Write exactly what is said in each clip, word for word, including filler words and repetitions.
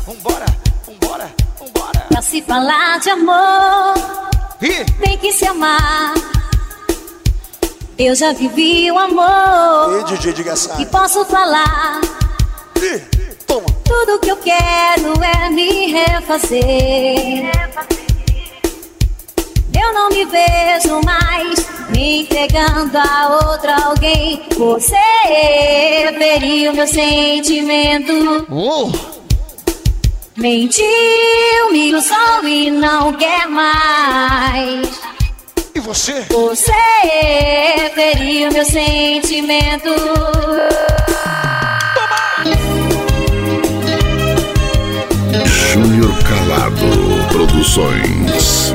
Vambora, vambora, vambora. Pra se falar de amor, Ih. tem que se amar. Eu já vivi o amor. Ei, D J de Gaçar. E posso falar. Ih, toma. Tudo que eu quero é me refazer. Eu não me vejo mais me entregando a outra alguém. Você feriu meu sentimento. Oh. Mentiu, me usou e não quer mais. E você? Você feriu meu sentimento. Júnior Calado Produções.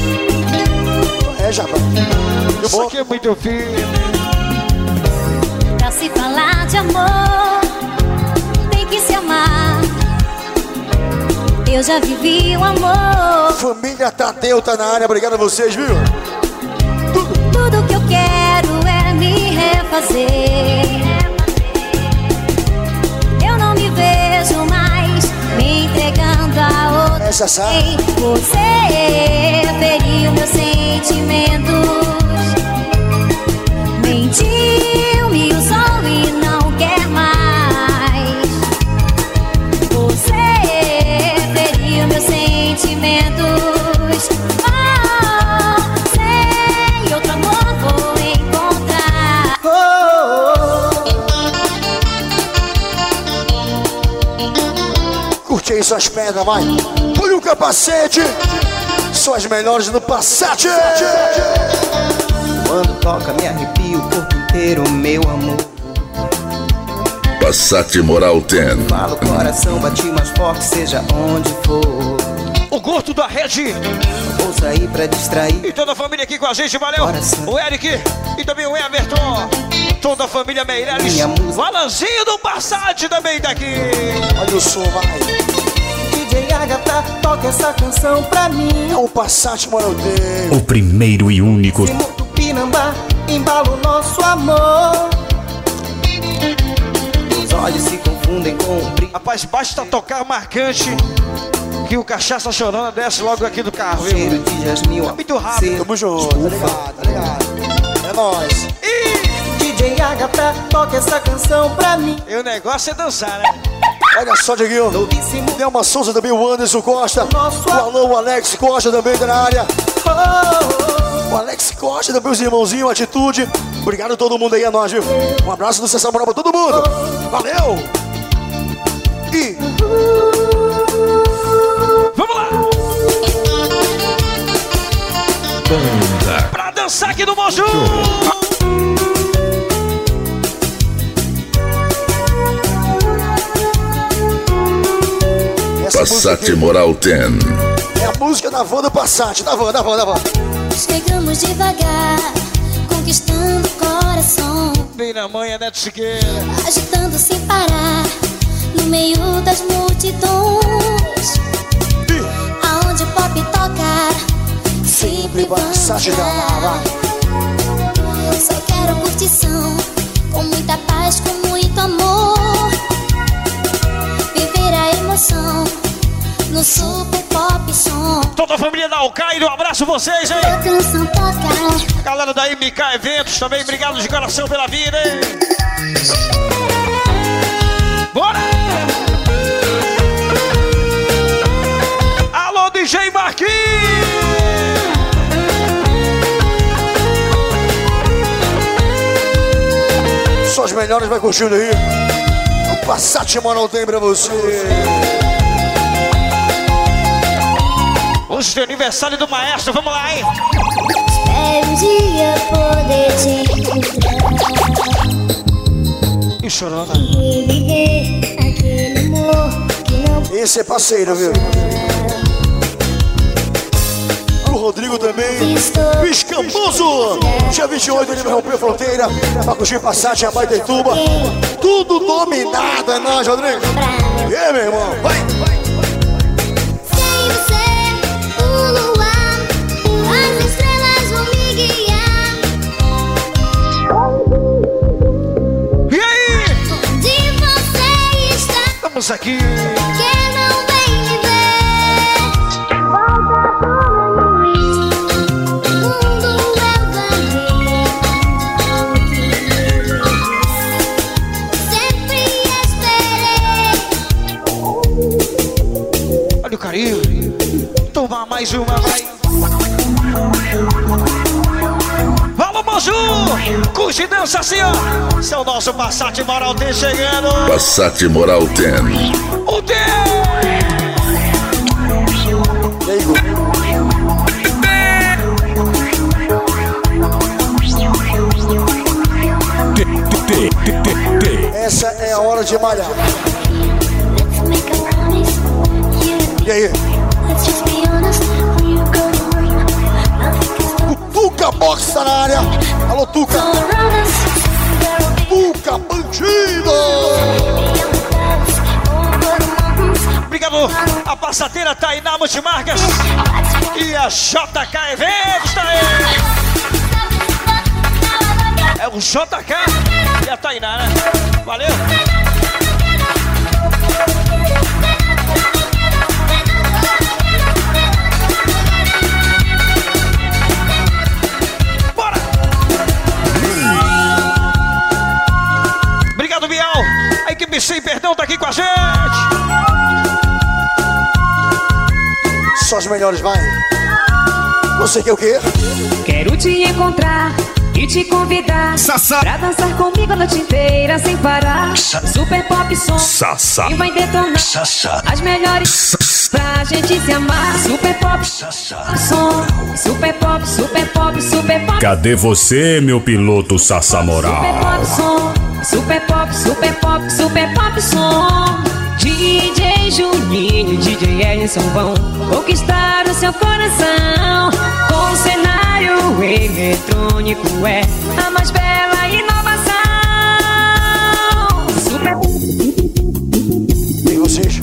É, Japa. Isso aqui é muito firme. Pra se falar de amor, tem que se amar. Eu já vivi o amor. Família Tadeu tá na área, obrigado a vocês, viu? Tudo, Tudo que eu quero é me refazer. Eu não me vejo mais me entregando a outra. Essa sabe. Você feriu meus sentimentos. Mentiu, me usou e não quer mais. Você feriu meus sentimentos. Oh, sei, outro amor vou encontrar. Oh, oh. Curte aí suas pedras, vai. Põe o capacete. São as melhores no Passat. Quando toca me arrepio o corpo inteiro, meu amor. Passat Moral dez. Fala, o coração bate mais forte, seja onde for. O Gordo da Rede. Vou sair pra distrair. E toda a família aqui com a gente, valeu. Coração. O Eric e também o Everton. Toda a família Meireles. O Alanzinho do Passat também tá aqui. Olha o som, vai. D J Agatha, toca essa canção pra mim. É o Passat Moral dez. O primeiro e único. Tupinambá, embala o nosso amor. Os olhos se confundem com o brilho. Rapaz, basta tocar marcante que o Cachaça Chorona desce logo aqui do carro, viu? Cheiro de jasmim. É muito rápido. Tamo junto, tá ligado, tá ligado. É nóis. E D J Agatha, toca essa canção pra mim. e o negócio é dançar, né? Olha só, Dieguinho. Novíssimo. Nelma Souza também, o Anderson Costa. Nosso O Alô, o Alex Costa também tá na área. Oh, oh, O Alex Costa também, os irmãozinhos, Atitude. Obrigado a todo mundo aí, a nós, viu? Um abraço do Sessão Moral pra todo mundo. Valeu! E... Vamos lá! Pra dançar aqui no Moju! essa música Passat aqui Moral dez. é a música da van do Passat. Da van, da van, da van. Chegamos devagar, conquistando o coração, Bem na manhã, Neto Siqueira. agitando sem parar, no meio das multidões. Aonde o pop toca, sempre Passat da lá, vai. Só quero curtição, com muita paz, com muito amor. Viver a emoção no super pop som. Toda a família da Alcaide, um abraço vocês, hein? A canção toca. Galera da M K Eventos também, obrigado de coração pela vida, hein? Bora! Alô, D J Marquinhos! Só as melhores vai curtindo aí. O Passat Moral tem pra você. Hoje tem aniversário do maestro, vamos lá, hein? Espero um dia poder te encontrar E chorona. e viver aquele amor que não Esse é parceiro, viu? O Rodrigo também. estou. O Escamboso. Dia vinte e oito ele vai romper a fronteira. Pra curtir Passat, Abaitetuba. Tudo dominado, é nóis, Rodrigo. E aí, meu irmão? Vai, vai. Sem você, o luar, as estrelas vão me guiar. E aí? Onde você está? Estamos aqui. Que não vem do Caribe. Toma mais uma, vai. Alô, Moju! Curte e dança assim, ó. Esse é o nosso Passat Moral Ten chegando. Passat Moral Ten. O Ten! E aí, Gu? Essa é a hora de malhar. E aí? O Tuca Box tá na área. Alô, Tuca. Tuca Bandido. Obrigado. A passateira Tainá Multimarcas e a J K Eventos tá aí. É o J K e a Tainá, né? Valeu. Bora! Obrigado, Bial. A equipe Sem Perdão tá aqui com a gente. Só os melhores, vai. Você quer o quê? Quero te encontrar e te convidar Sassá. pra dançar comigo a noite inteira sem parar. Super pop som Sassá. e vai detonar Sassá. as melhores pra gente se amar. Super pop som, super pop, super pop, super pop. Cadê você, meu piloto Sassá Moral? Super pop som, super pop, super pop, super pop som. D J Juninho, D J Edson vão conquistar o seu coração. Com o cenário eletrônico é a mais bela inovação. Super E vocês?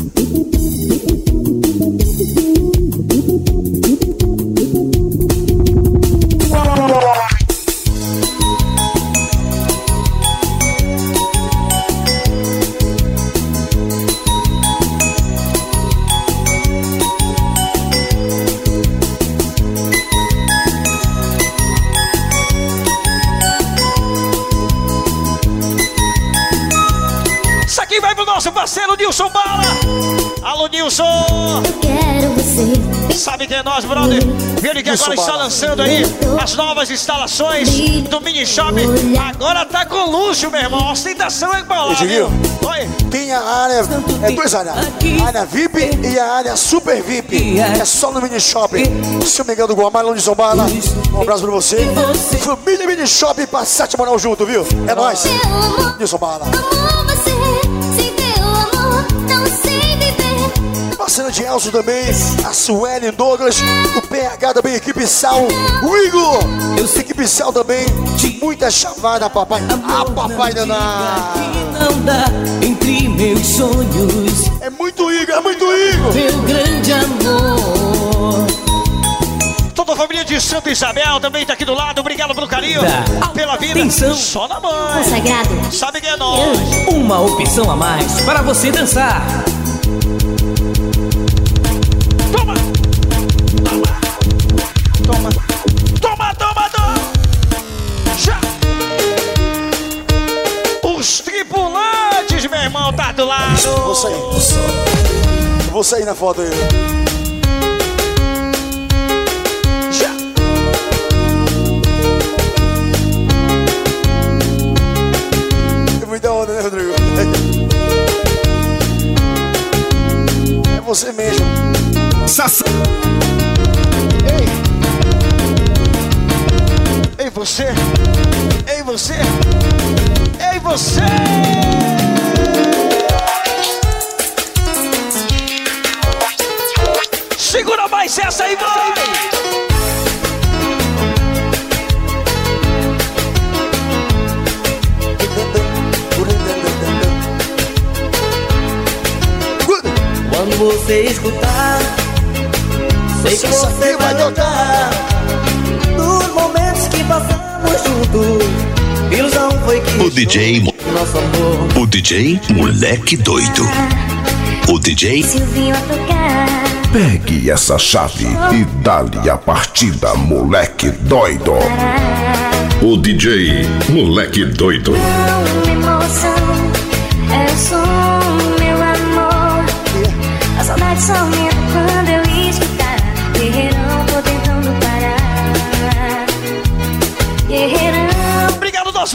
Nosso parceiro Nilson Bala. Alô, Nilson. Quero você. Sabe quem é nós, brother? Ele que agora está lançando aí as novas instalações do Mini Shop. Agora tá com luxo, meu irmão. A ostentação é igual lá, viu? Oi. Tem a área, é duas áreas. A área V I P e a área Super V I P. É só no Mini Shop. Se eu me engano, Guamar, Alô, Nilson Bala. Um abraço pra você. Família Mini Shop e Passat Moral junto, viu? É nóis. Nilson Bala. Parceiro de Elcio também, a Sueli Douglas, o P H também, equipe Sal, o Igor, eu sei equipe Sal também, de muita chavada, papai. Ah, papai danado. Não dá entre meus sonhos. É muito Igor, é muito Igor. Meu grande amor. Toda a família de Santa Isabel também tá aqui do lado. Obrigado pelo carinho, Tá. pela vida. Atenção. Só na mãe. Consagrado. Sabe quem é nós? Uma opção a mais para você dançar. Toma! Toma! Toma, toma, toma! Já! Os tripulantes, meu irmão, tá do lado! Vou sair. Vou sair na foto aí. Já! É muita onda, né, Rodrigo? É você mesmo. Sassá. Ei! Ei, você! Ei, você! Ei, você! Segura mais essa aí, vai! Quando você escutar, sei que você vai notar. Dos momentos que passamos juntos, ilusão foi que O D J, nosso amor. o D J Moleque Doido. O D J Silvinho a tocar. Pegue essa chave e dá-lhe a partida, moleque doido. O D J Moleque Doido. Não, emoção, é o som, meu amor. A saudade só me acompanha.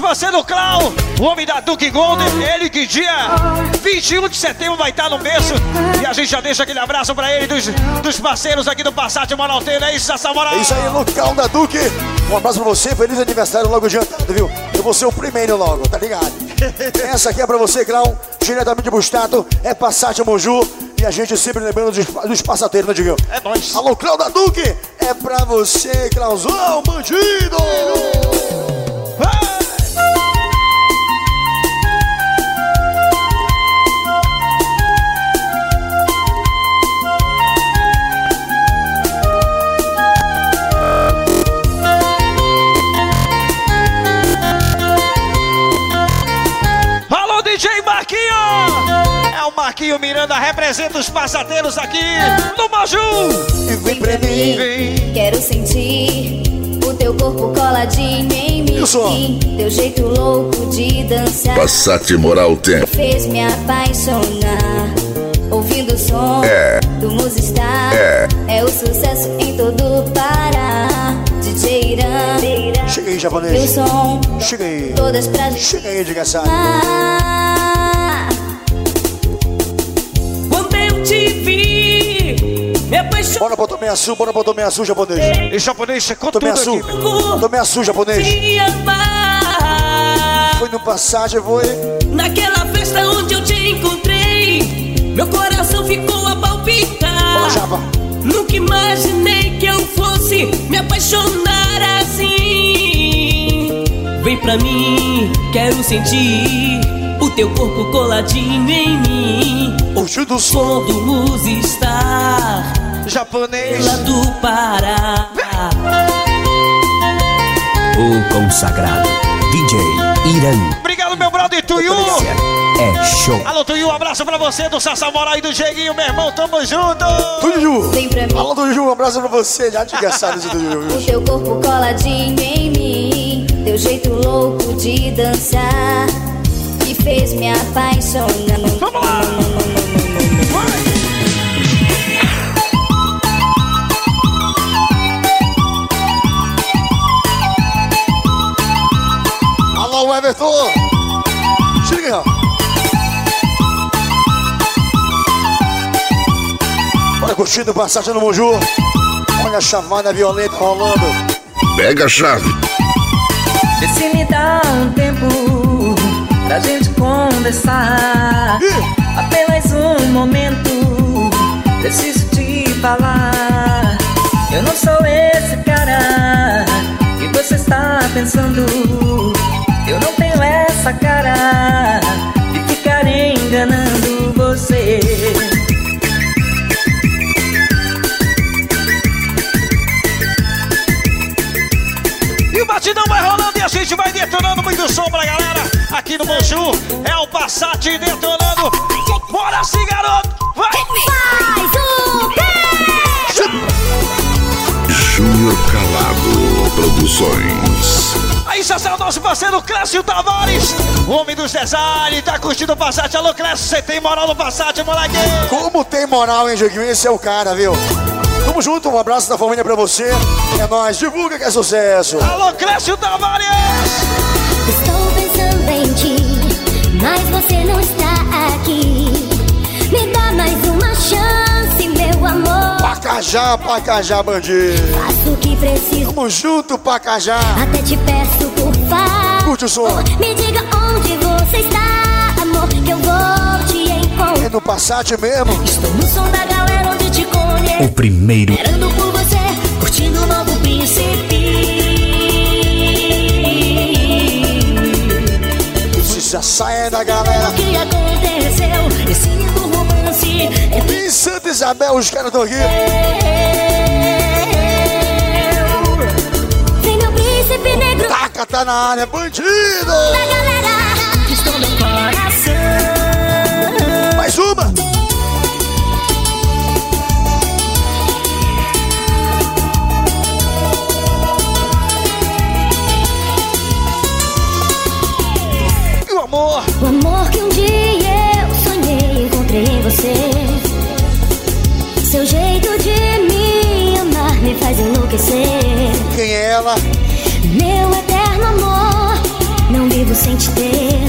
parceiro Clau, o homem da Duke Golden. Ele que dia vinte e um de setembro vai estar no berço. E a gente já deixa aquele abraço pra ele, dos, dos parceiros aqui do Passat Monalteiro. É isso, Sassá Moral. É isso aí, local da Duke. Um abraço pra você, feliz aniversário logo adiantado, viu? Eu vou ser o primeiro logo, tá ligado? Essa aqui é pra você, Clau, diretamente de Bustato, é Passat Moju. E a gente sempre lembrando dos, dos passateiros, né, Diguinho? É nóis. Alô, Clau da Duque, é pra você, Clauzão, bandido! Alô, D J Marquinho! É o Marquinho Miranda, representa os passateiros aqui no Maju. E vem pra mim, vem. Quero sentir o teu corpo coladinho em mim. Isso. Teu jeito louco de dançar Passat Moral Ten. fez me apaixonar. Ouvindo o som É. do Musistar. É. É o sucesso em todo o Pará. D J Irã. chega aí, Meu japonês. som, Chega aí. todas pra Chega aí, desgraçado. Ah, Quando eu te vi, me apaixonei. Bora pra Tomé Açu, bora pra Tomé Açu, japonês. E japonês checou tudo Tomé aqui. Açu, meu. Tomé Açu, japonês. Te amar. Foi no passagem, foi. Naquela festa onde eu te encontrei, meu coração ficou a palpitar. Bora, japa. Nunca imaginei que eu fosse me apaixonar assim. Vem pra mim, quero sentir o teu corpo coladinho em mim. O tio do O som do Musistar, Japonês. lá do Pará. O consagrado D J Irã. Obrigado, meu brother Tuyu. É show. Alô, Tuyu, um abraço pra você, do Sassá Moral e do Jeguinho, meu irmão, tamo junto. Tudo Ju. vem pra mim. Alô, Tudo Ju, um abraço pra você. Já desgraçado esse Tudo Ju. O teu corpo coladinho em mim, teu jeito louco de dançar, me fez me apaixonar. Vamos lá. Alô, Everton. Chega aí, ó. Olha, curtindo o passagem no Moju. Olha a chamada violenta rolando. Pega a chave. Vê se me dá um tempo pra gente conversar. Ih. Apenas um momento, preciso te falar. Eu não sou esse cara que você está pensando. Eu não tenho essa cara de ficar enganando você. E o batidão vai rolando e a gente vai detonando muito som pra galera. Aqui no Moju é o Passat detonando. Bora sim, garoto! Vai! Faz o quê? Júnior Calado Produções. Aí, Sassá, o nosso parceiro Clécio Tavares, o homem dos designs, tá curtindo o Passat. Alô, Clécio, você tem moral no Passat, moleque? Como tem moral, hein, Joguinho? Esse é o cara, viu? Tamo junto, um abraço da família pra você. É nóis, divulga que é sucesso. Alô, Clécio Tavares! Estou pensando em ti, mas você não está aqui. Me dá mais uma chance, meu amor. Pacajá, Pacajá, bandido. Faço o que preciso, Tamo junto, Pacajá. até te peço por favor. Curte o som. Me diga onde você está, amor, que eu vou te encontrar. É no Passat mesmo. Estou no som da galera onde te conheço, O primeiro. esperando por você, curtindo o novo príncipe. Já sai da galera. O que aconteceu? Esse lindo romance entre Em Santa Isabel, os caras estão aqui. eu. Vem meu príncipe negro Taca, tá na área, bandido. da galera que estou no coração. Mais uma. E o amor? O amor que um dia eu sonhei, encontrei em você. Seu jeito de me amar me faz enlouquecer. Quem é ela? Meu eterno amor, não vi vivo sem te ter.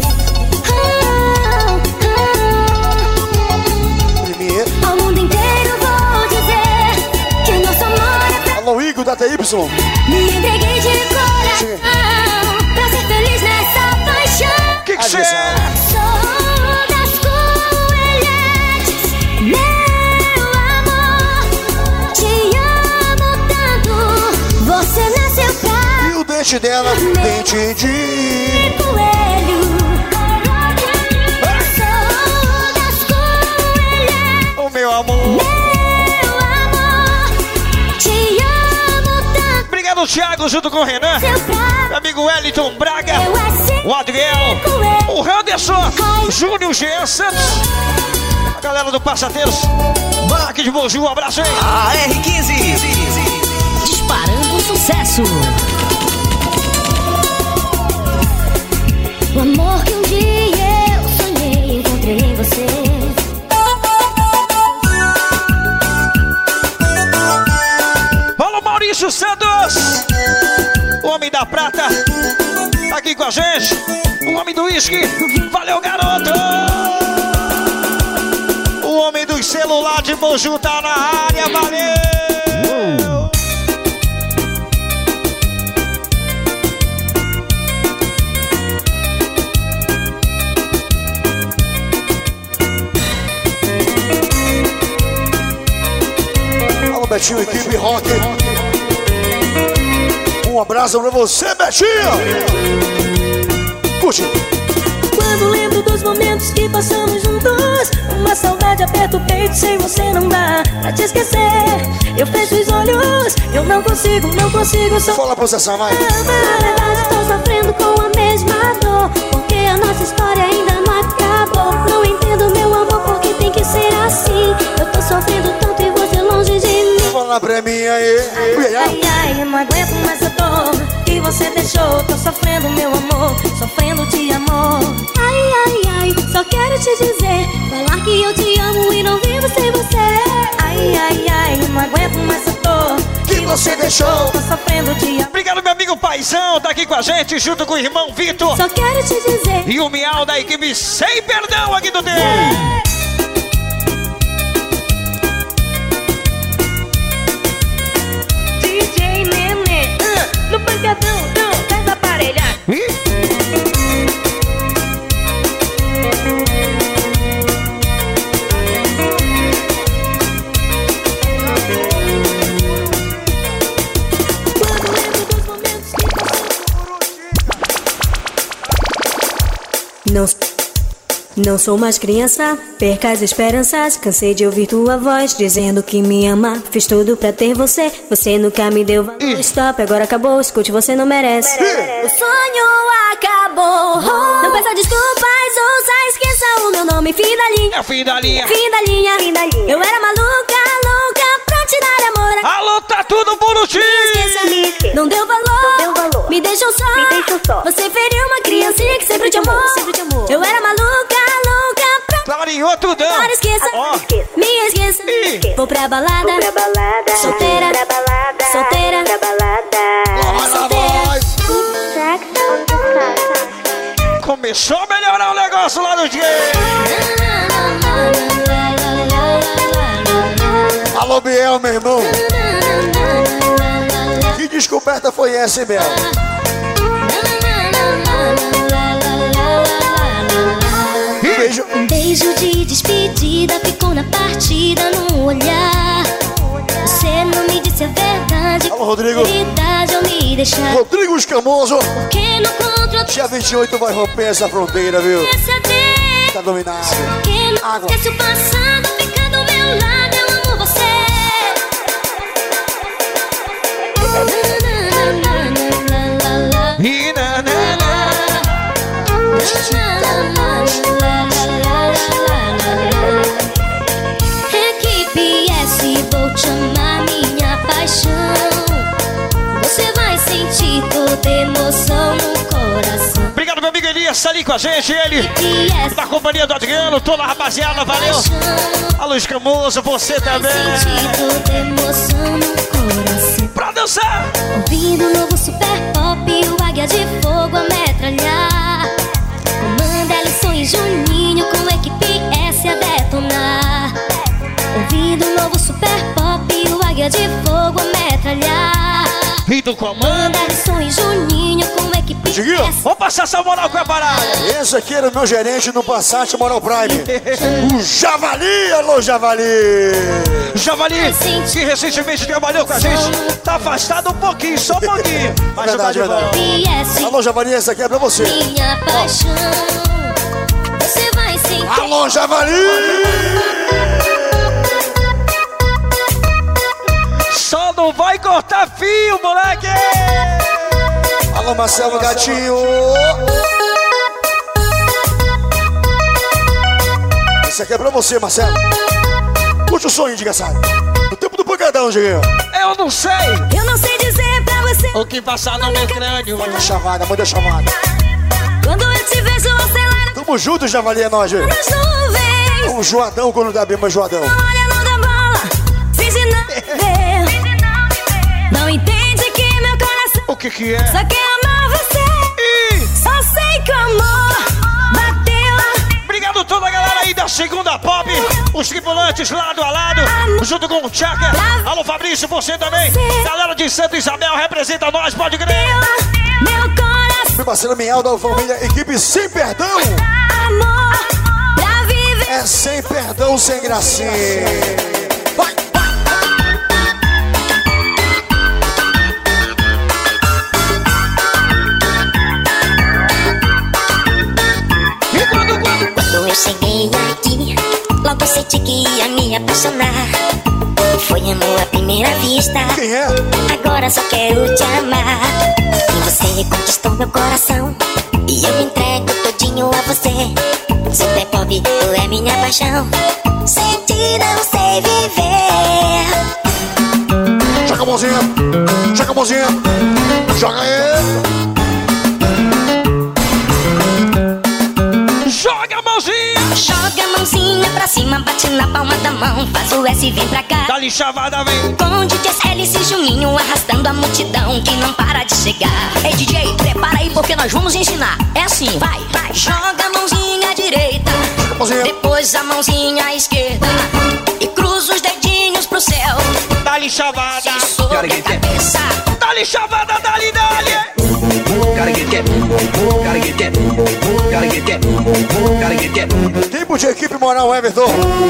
Ao mundo inteiro vou dizer que o nosso amor é pra... Alô, Igor da T Y. Me entreguei de coração pra ser feliz nessa paixão. Que que cê é? Sou das coelhetes, meu amor. Te amo tanto, você nasceu pra... E o dente dela, dente de coelho. Sou das coelhetes, O meu amor. meu amor. Te amo tanto, Obrigado, Thiago, junto com o Renan. seu pra... Meu amigo Wellington Braga. Eu assim O Adriel. O Anderson. Júnior Jean Santos. A galera do Passateiros. Aqui de Mogi, um abraço aí. A R quinze. Disparando sucesso. o amor que um dia eu sonhei, encontrei em você. Alô, Maurício Santos. O homem da prata. Tá aqui com a gente. O homem do uísque. Valeu, garoto. O homem do celular de Mogi tá na área. Valeu. Alô, Betinho, equipe rock. Um abraço pra você, Betinho. Curte. Quando lembro dos momentos que passamos juntos, uma saudade aperta o peito, sem você não dá pra te esquecer. Eu fecho os olhos, eu não consigo, não consigo só. Fala a possessão, vai. Na verdade estou sofrendo com a mesma dor, porque a nossa história ainda não acabou. Não entendo, meu amor, porque tem que ser assim. Eu tô sofrendo tanto e você longe de mim. Fala pra mim aí. Ai, ai, eu não aguento mais a dor que você deixou. Tô sofrendo, meu amor, sofrendo de amor. Ai, ai, ai, só quero te dizer, falar que eu te amo e não vivo sem você. Ai, ai, ai, eu não aguento mais a dor Que você deixou. tô sofrendo de amor. Obrigado, meu amigo Paizão. Tá aqui com a gente, junto com o irmão Vitor. Só quero te dizer. E o Miau da equipe Sem Perdão aqui do D. D J Nenê, uh, no pancadão, não, faz aparelhar. Não, não sou mais criança, perca as esperanças. Cansei de ouvir tua voz dizendo que me ama. Fiz tudo pra ter você, você nunca me deu valor. Stop, agora acabou, escute, você não merece. O sonho acabou. Não peça desculpas, ouça, esqueça o meu nome. Fim da linha, É o fim da linha. fim da linha, fim da linha. Eu era maluca, louca pra te dar amor. Alô, tá tudo bonitinho. Esqueça, não deu valor, me deixou só. Você feriu uma criancinha que sempre te amou. Eu era maluca, louca pra... Clareou tudão. Agora esqueça, Ó. me esqueça. Ih. Vou pra balada, solteira, solteira, solteira. Começou a melhorar o negócio lá no dia. Alô, Biel, meu irmão. Que descoberta foi essa, hein, Biel? Beijo. Um beijo de despedida ficou na partida, no olhar. Você não me disse a verdade. Alô, Rodrigo. Verdade eu me deixar. Rodrigo Escamoso. Porque no contra Dia vinte e oito vai romper essa fronteira, viu? essa vez. Tá dominado. Porque não Água. esquece o passado, fica do meu lado, eu amo você. E na, na, na. Equipe S, vou te amar, minha paixão. Você vai sentir toda emoção no coração. Obrigado, meu amigo Elias, tá ali com a gente. Ele, Equipe S, da companhia do Adriano, toda a rapaziada, valeu. paixão. Alô, Escamoso, você também. Sentir toda emoção no coração. Pra dançar. Ouvindo o novo super pop, o águia de fogo a metralhar. Comanda Ellison e Juninho com equipe S a detonar. Ouvindo o novo super pop, o águia de fogo a metralhar. E do comando Ellison e Juninho com equipe Diguinho, S. vamos passar essa moral com a parada. Esse aqui era o meu gerente no Passat Moral Prime. O Javali, alô Javali. Javali, que recentemente trabalhou com a gente, tá afastado um pouquinho, só um pouquinho. Mas Verdade, já tá de volta. verdade. Alô Javali, esse aqui é pra você. Minha paixão, você vai sentir. Alô Javali. Só não vai cortar fio, moleque! Alô Marcelo Gatinho. Esse aqui é pra você, Marcelo. Curte o sonho, desgraçado. No tempo do pancadão, Diguinho. Eu não sei Eu não sei dizer pra você o que passar no meu crânio. Manda chamada, manda chamada. quando eu te vejo acelera Tamo juntos, Javali, é nóis, gente. nas nuvens. O Joadão quando dá bem, mas Joadão. Olha, não dá bola, finge não ver. Não entende que meu coração O que que é? só quer amar você. E... Só sei que o amor bateu. Obrigado toda a galera aí da segunda pop, os tripulantes lado a lado, junto com o Tchaka. Alô Fabrício, você também. Galera de Santa Isabel, representa nós, pode crer. Meu coração, Meu parceiro Miel da família, equipe sem perdão. amor pra viver. É sem perdão, sem gracinha. Vai. E quando, quando? Quando eu cheguei aqui, logo senti que ia me apaixonar. Foi amor à primeira vista. Quem é? Agora só quero te amar. E você conquistou meu coração, e eu me entrego todinho a você. Super pop, tu é minha paixão. Sem ti não sei viver. Joga a mãozinha. Joga a mãozinha. Joga aí. Joga a mãozinha. Joga a mãozinha pra cima, bate na palma da mão. Faz o S e vem pra cá. Dá-lhe chavada, vem. Com D Js Hélice e Juninho arrastando a multidão que não para de chegar. Ei, D J, prepara aí porque nós vamos ensinar. É assim, vai, vai. Joga a mãozinha direita, Mãozinha. depois a mãozinha esquerda, e cruza os dedinhos pro céu. Dá-lhe chavada. E sobre a cabeça. Dá-lhe chavada, dá-lhe, dá-lhe. Gotta get that, gotta get that, gotta get that, gotta get that. Tempo de equipe moral, Everton.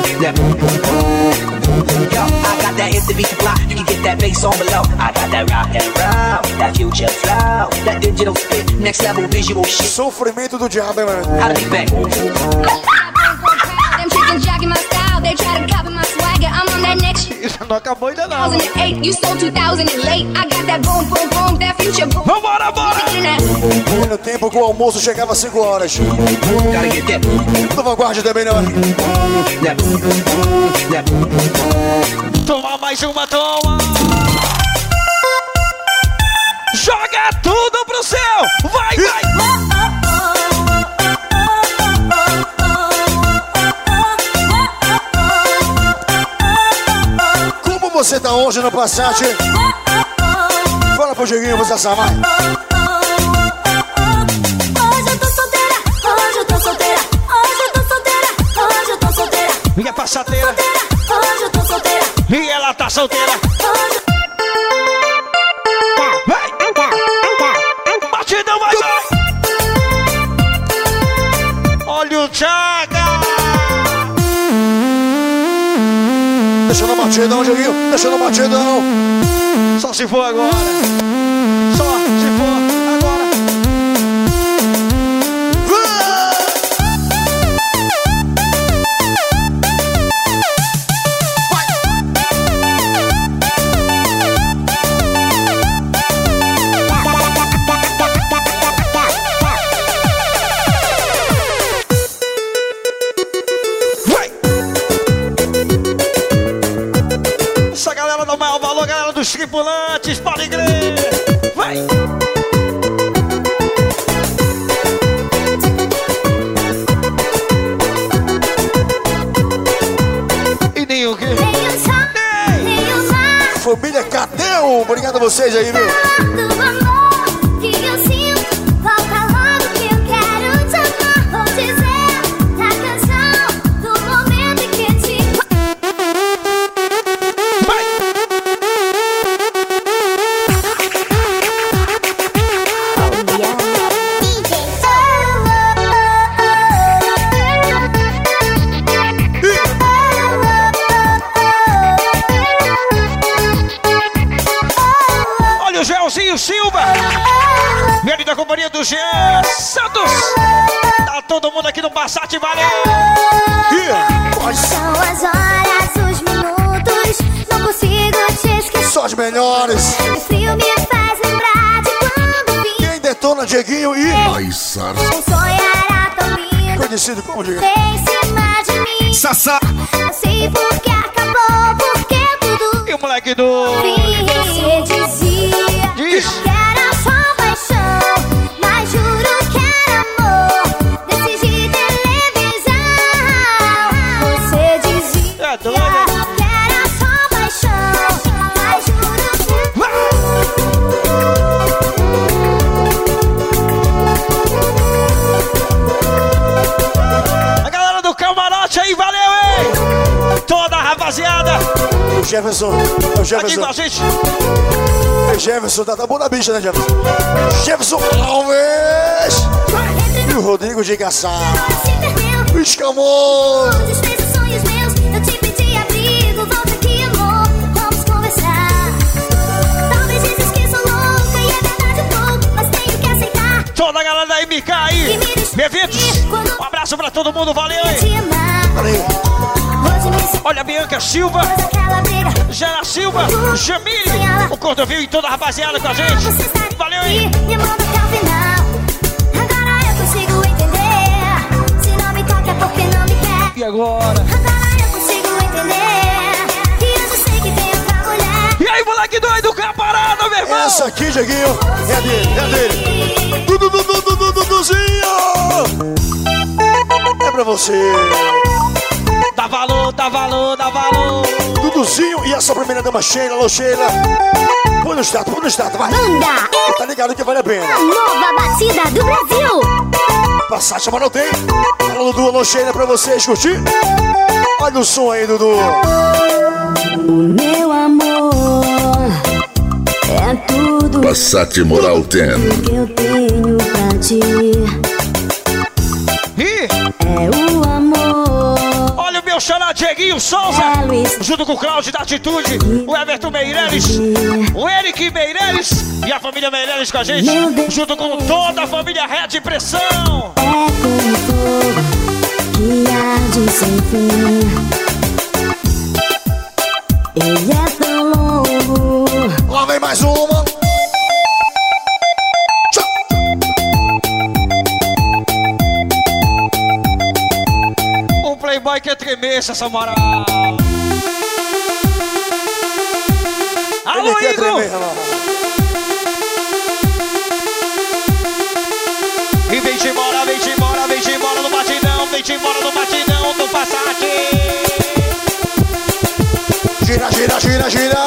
Yo, I got that hit to beat the block. You can get that bass on below. I got that rock and roll, that future flow, that digital spit, next level visual shit. Sofrimento do diabo, hein, mano? How to be back. Them chickens jogging my style, they try to copy my swagger. I'm on that next shit. Isso não acabou ainda não. two thousand eight, you sold two thousand eight. I got that boom, boom, boom, that future boom. Vambora, bora! Foi no tempo que o almoço chegava às cinco horas. Gotta get that. Do Vanguardia também, não é? Toma mais uma, toma! Joga tudo pro céu! Vai, vai! Como você tá hoje no Passat? Fala pro Diguinho, você sabe mais. Hoje eu tô solteira, hoje eu tô solteira, hoje eu tô solteira, hoje eu tô solteira. Minha passateira. Hoje eu tô solteira. E ela tá solteira. Vai! Batidão, vai, vai! Olha o Tchaga! Deixa no batidão, Diguinho. Deixa no batidão. Só se for agora. Só se for agora. Essa galera do maior valor, galera dos tripulantes, pode crer! Vai! E nem o quê? Família Cadeu, obrigado a vocês aí, viu? Do amor que eu sinto E ali da companhia do Jean Santos. Tá todo mundo aqui no Passat, valeu! Yeah. São as horas, os minutos, não consigo te esquecer. Só as melhores. O frio me faz lembrar de quando vim. Quem detona Dieguinho e Aissar. Um sonho era tão lindo, conhecido como Diego. em cima de mim. Sassá. Não sei por que acabou, porque tudo E o moleque do... fim. Você dizia Diz. que era só paixão, mas juro que era amor. Decidi televisão. Você dizia É doido. que era só paixão, mas juro que... A galera do camarote aí, valeu, hein? Toda a rapaziada O Jefferson. É o aqui Jefferson. com a gente. É Jefferson, tá, tá bom na bicha, né, Jefferson? Jefferson Alves. E o Rodrigo de Gaçá. Se perdeu, Escamou. desfez os sonhos meus. Eu te pedi abrigo, volta aqui, amor. Vamos conversar. Talvez diz que sou louca e é verdade um pouco, mas tenho que aceitar. Toda a galera da M K aí. Eventos. Um abraço pra todo mundo, valeu, Te hein? amar. Valeu. Hoje me sinto Olha a Bianca Silva, aquela briga. Jana Silva, Jamile, o Cordovil e toda a rapaziada com a gente. Você está Valeu, aqui, hein? me manda até o final. Agora eu consigo entender. Se não me toca é porque não me quer. E agora? Agora eu consigo entender. E eu já sei que tem outra mulher. E aí, moleque doido, caparada, meu irmão? Essa aqui, Dieguinho, é a dele, é a dele. Dudu, Dudu, Dudu, Duduzinho. É pra você. Dá valor, dá valor, dá valor. Duduzinho e a sua primeira dama Sheila. Alô, Sheila. Põe no status, põe no status, vai. Banda Tá ligado que vale a pena. é a nova batida do Brasil. Passagem, mas não tem. Alô, Dudu, alô, Sheila, pra vocês curtir. Olha o som aí, Dudu. Meu amor é tudo Passat Moral dez. que eu tenho pra ti. E É o amor. olha o meu xará Dieguinho Souza, É, Luiz. junto com o Cláudio da Atitude, o Everton Meireles, o Eric Meireles e a família Meireles com a gente, Meu Deus. junto com toda a família Red Pressão. É como fogo que arde sem fim. Ele é tão longo. Lá vem mais uma. Tchau. O Playboy quer tremer essa moral. Ele Alô, quer Igor! tremer, irmão. E vem-te embora, vem-te embora, vem-te embora no batidão, vem-te embora no batidão do Passat. Gira, gira, gira, gira.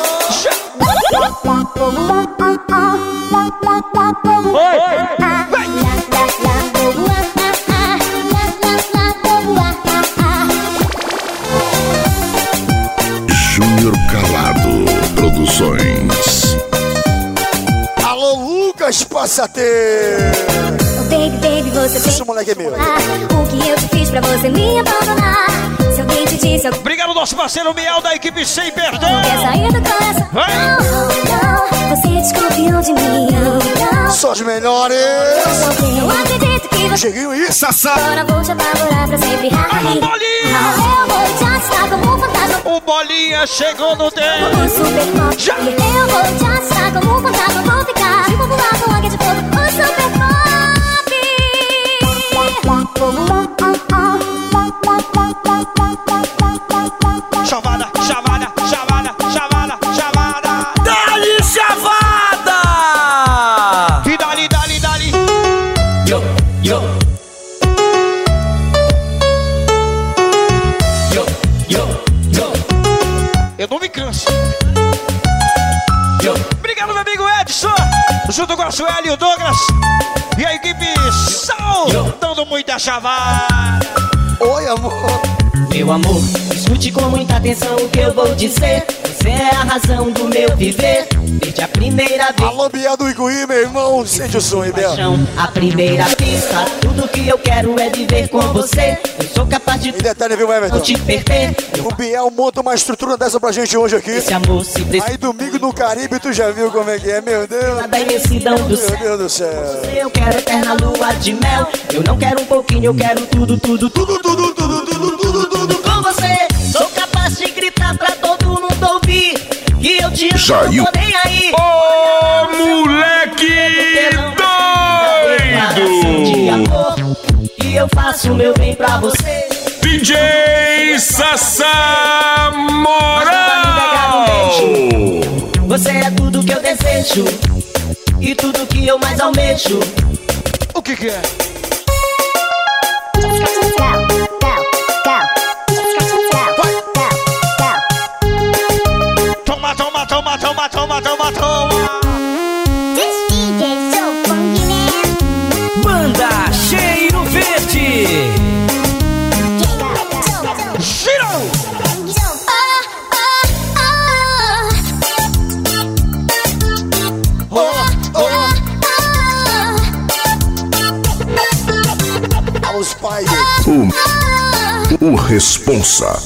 Júnior Calado Produções. Alô, Lucas Passateiro. Baby, baby, você tem Esse moleque é meu. o que eu te fiz pra você me abandonar. Se alguém te disse, eu Obrigado, nosso parceiro Miel da equipe Sem Perdão. quer sair do coração. Vai. Não, não, você desconfiou de mim. Não, não, Só os melhores. não acredito que você... Cheguinho e Sassá. Agora vou te apavorar pra sempre. Alô, Bolinha! Eu vou te assustar como um fantasma. O Bolinha chegou no tempo. O super pop. Já. Eu vou te assustar como um fantasma. Vou ficar tipo voar com águia de fogo. O super pop. Chavada, chavada, chavada, chavada, chavada. Dali chavada! E dali, dali, dali. Yo, yo. Yo, yo, yo. Eu não me canso. Yo. Obrigado, meu amigo Edson. Junto com a Sueli e o Douglas. E a equipe Sal. Dando muita chavada. Oi, amor. Meu amor, escute com muita atenção o que eu vou dizer. Você Você é a razão do meu viver. Desde a primeira vez. Alô, Biel do Icuí, meu irmão. Sente o som, hein, Biel. A primeira pista. Tudo que eu quero é viver com você. Eu sou capaz de. E detalhe, viu, Everton? Não te perder. O Biel monta uma estrutura dessa pra gente hoje aqui. Esse amor se precisa. Aí domingo no Caribe, tu já viu como é que é, meu Deus. Da imensidão do meu céu. Deus do céu. Eu quero eterna lua de mel. Eu não quero um pouquinho, eu quero tudo, tudo, tudo, tudo, tudo, tudo, tudo, tudo com você. Sou capaz de gritar pra todo mundo ouvir que eu te amo, Jail. não tô nem aí. Ô, moleque doido! E eu faço o meu bem pra você. D J Sassá Moral! Você é tudo que eu desejo e tudo que eu mais almejo. O que que é? Toma, toma, toma, toma, toma, toma, toma. Banda Cheiro Verde. Giro! Oh, oh. Aos pais. O, o responsa.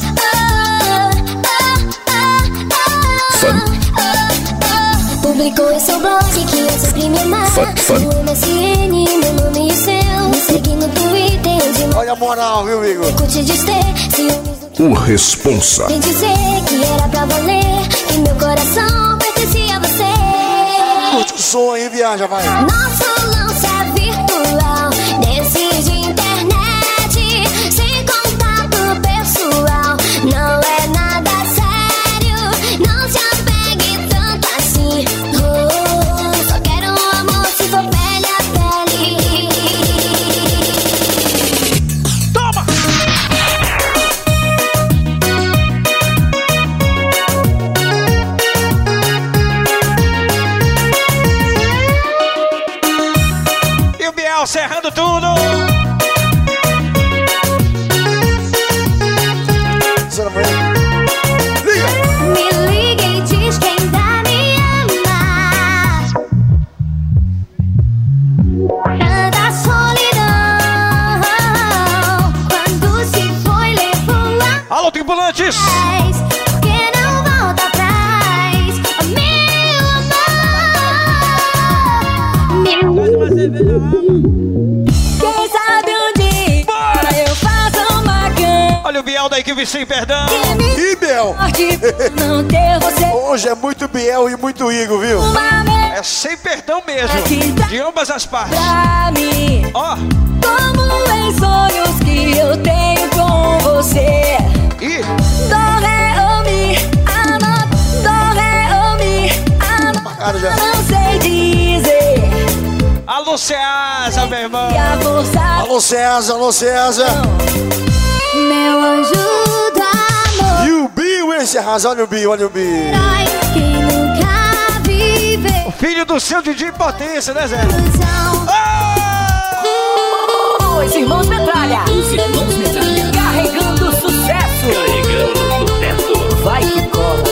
Fan. Publicou em seu blog que eu sempre me amar. Fan, fan. No M S N, meu nome e o seu. Me segui no Twitter, de Olha a moral, viu, amigo? curte dister, ciúmes do que O responsa. vem dizer que era pra valer, que meu coração pertencia a você. Curte o som aí, viaja, vai. Nosso lance é virtual, desses de internet, sem contato pessoal. Não é nada sério, não se apegue tanto assim. Oh, só quero um amor se for pele a pele. Toma! E o Biel cerrando tudo. Me liga e diz que ainda me ama. Cada solidão, quando se foi, levou a Alô, tripulantes! paz. Porque não volta atrás, meu amor. Quem sabe um dia eu faço uma cama. Olha o Biel da equipe Sem Perdão. E Biel? Não ter você. Hoje é muito Biel e muito Igor, viu? É sem perdão mesmo. De ambas as partes. Pra mim, Ó, como em sonhos que eu tenho com você. e Do, ré, ô, mi, amor. Do, ré, ô, mi, amor. Cara, já. Não sei dizer. alô, Ceasa, meu irmão. E a força. Alô, César, alô, César. Meu anjo do amor. E o Bill, esse arrasa, olha o Bill, olha o Bill. Herói que nunca viveu. Filho do seu D J Potência, né, Zé? Ilusão. Os irmãos Metralha. Os irmãos Metralha. Carregando sucesso. Carregando sucesso. Vai que cola.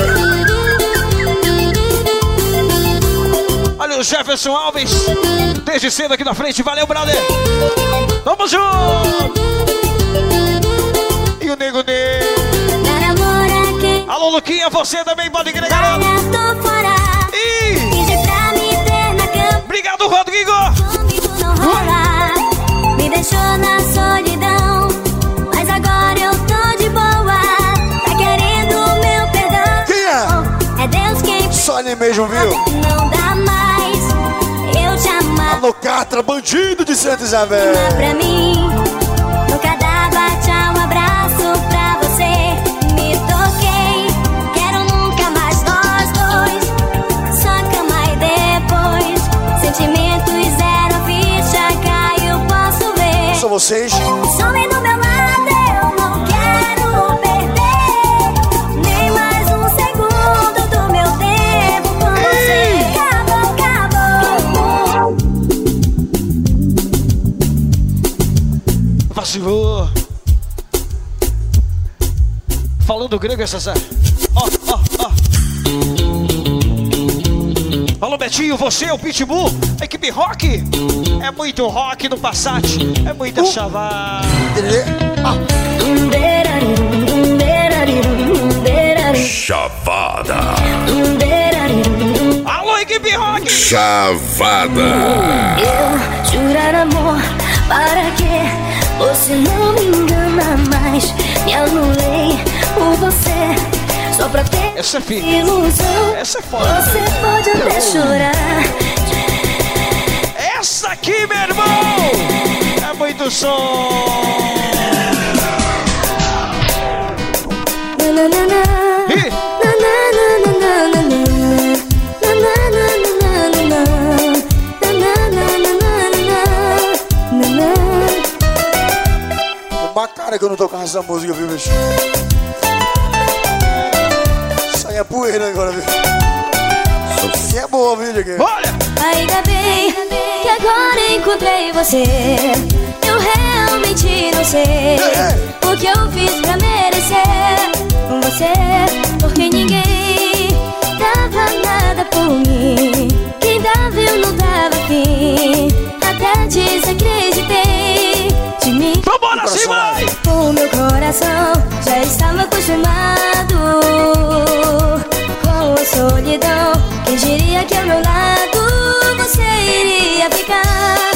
Olha o Jefferson Alves. Desde cedo aqui na frente. Valeu, brother. Tamo junto. E o Nego Nego. Alô, Luquinha, você também pode crer, garoto. E... Obrigado, Rodrigo. Comigo não rola. Me deixou na solidão, mas agora eu tô de boa. Tá querendo o meu perdão? Quem é? É Deus quem Só ele mesmo, viu? não dá mais. Eu te amar Alô, Catra, bandido de Santa Isabel. pra mim. Nunca dava tchau, um abraço pra você. Me toquei, quero nunca mais nós dois. Só cama e depois sentimentos zero, ficha caiu, posso ver. São vocês. Some do meu lado, eu não quero perder nem mais um segundo do meu tempo com você. Acabou, acabou. Vacilou. Falando grego, essa Zé. Ó, ó, ó. Alô, Betinho, você, o Pitbull, a equipe rock. É muito rock no Passat, é muita uh. chavada. Chavada. Alô, equipe rock. Chavada. Eu jurar amor, para que você não me engana mais. Me anulei por você. Só pra ter essa é ilusão. Essa é foda. Você pode até chorar. Essa aqui, meu irmão, é muito som. E... Uma cara que eu não tô com essa música, viu, bicho? É poeira agora, viu? É boa, viu, Diego? Olha! Ainda bem que agora encontrei você. Eu realmente não sei o que eu fiz pra merecer você. Porque ninguém dava nada por mim. Quem dava eu não dava fim. Até desacreditei de mim. Vambora, sim, vai! O meu coração já estava acostumado com a solidão. Quem diria que ao meu lado você iria ficar?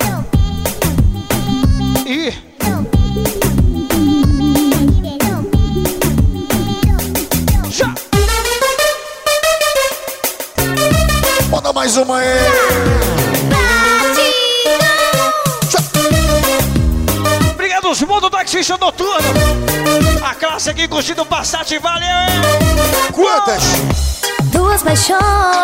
E... já! Bota mais uma aí! Obrigado, os mundo taxista noturno! A classe aqui curtindo o Passat, valeu! Quantas? Duas paixões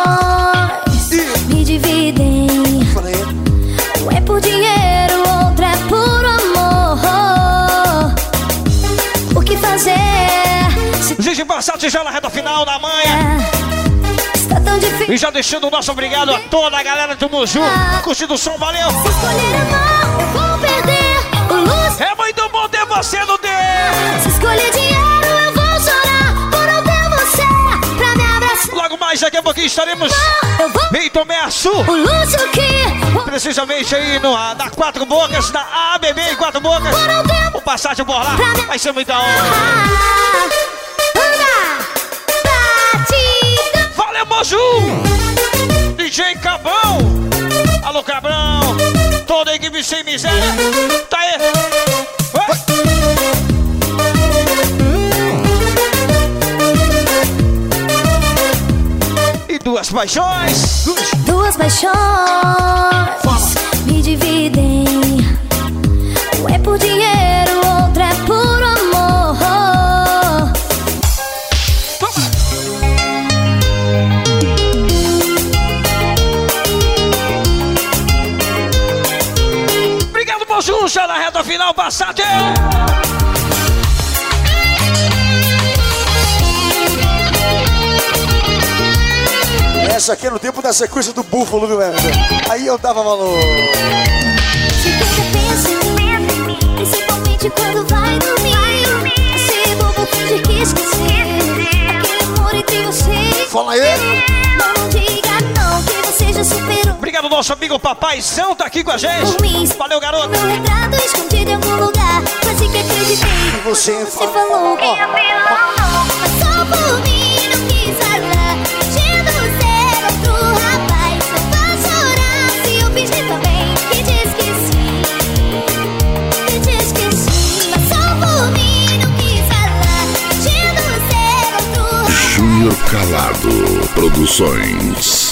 me dividem. Um é por dinheiro, outra é por amor. O que fazer? Gente, Passat já na reta final, na manhã. Está tão difícil. E já deixando o nosso obrigado a toda a galera do Muju. Curtindo o som, valeu! Se escolher amor, eu vou perder o luz. É muito bom ter você no D. Se escolher dinheiro, eu vou chorar por não ter você pra me abraçar. Logo mais, daqui a pouquinho estaremos em Tomé Açu. O luxo que... Precisamente aí no, na Quatro Bocas, na A B B em Quatro Bocas. O Passat por lá vai ser muita honra. Valeu, Moju! D J Cabão! Alô, Cabrão! Toda a equipe sem miséria! Tá aí! E duas paixões! Duas paixões me dividem. Um é por dinheiro, outra é por amor. Obrigado, Moju! Já na reta final, Passat! Essa aqui é no tempo da sequência do Búfalo, viu, Everton? Aí eu dava valor. Se você pensa em mim, principalmente quando vai dormir, esse bobo finge que esquecer aquele amor entre você. Fala aí. Não diga não, que você já superou. Obrigado, nosso amigo Papaizão tá aqui com a gente. Valeu, garoto. Meu retrato escondido em algum lugar, quase que acreditei. Você, você falou que ia pelo mas só por mim não quis falar. Júnior Calado Produções.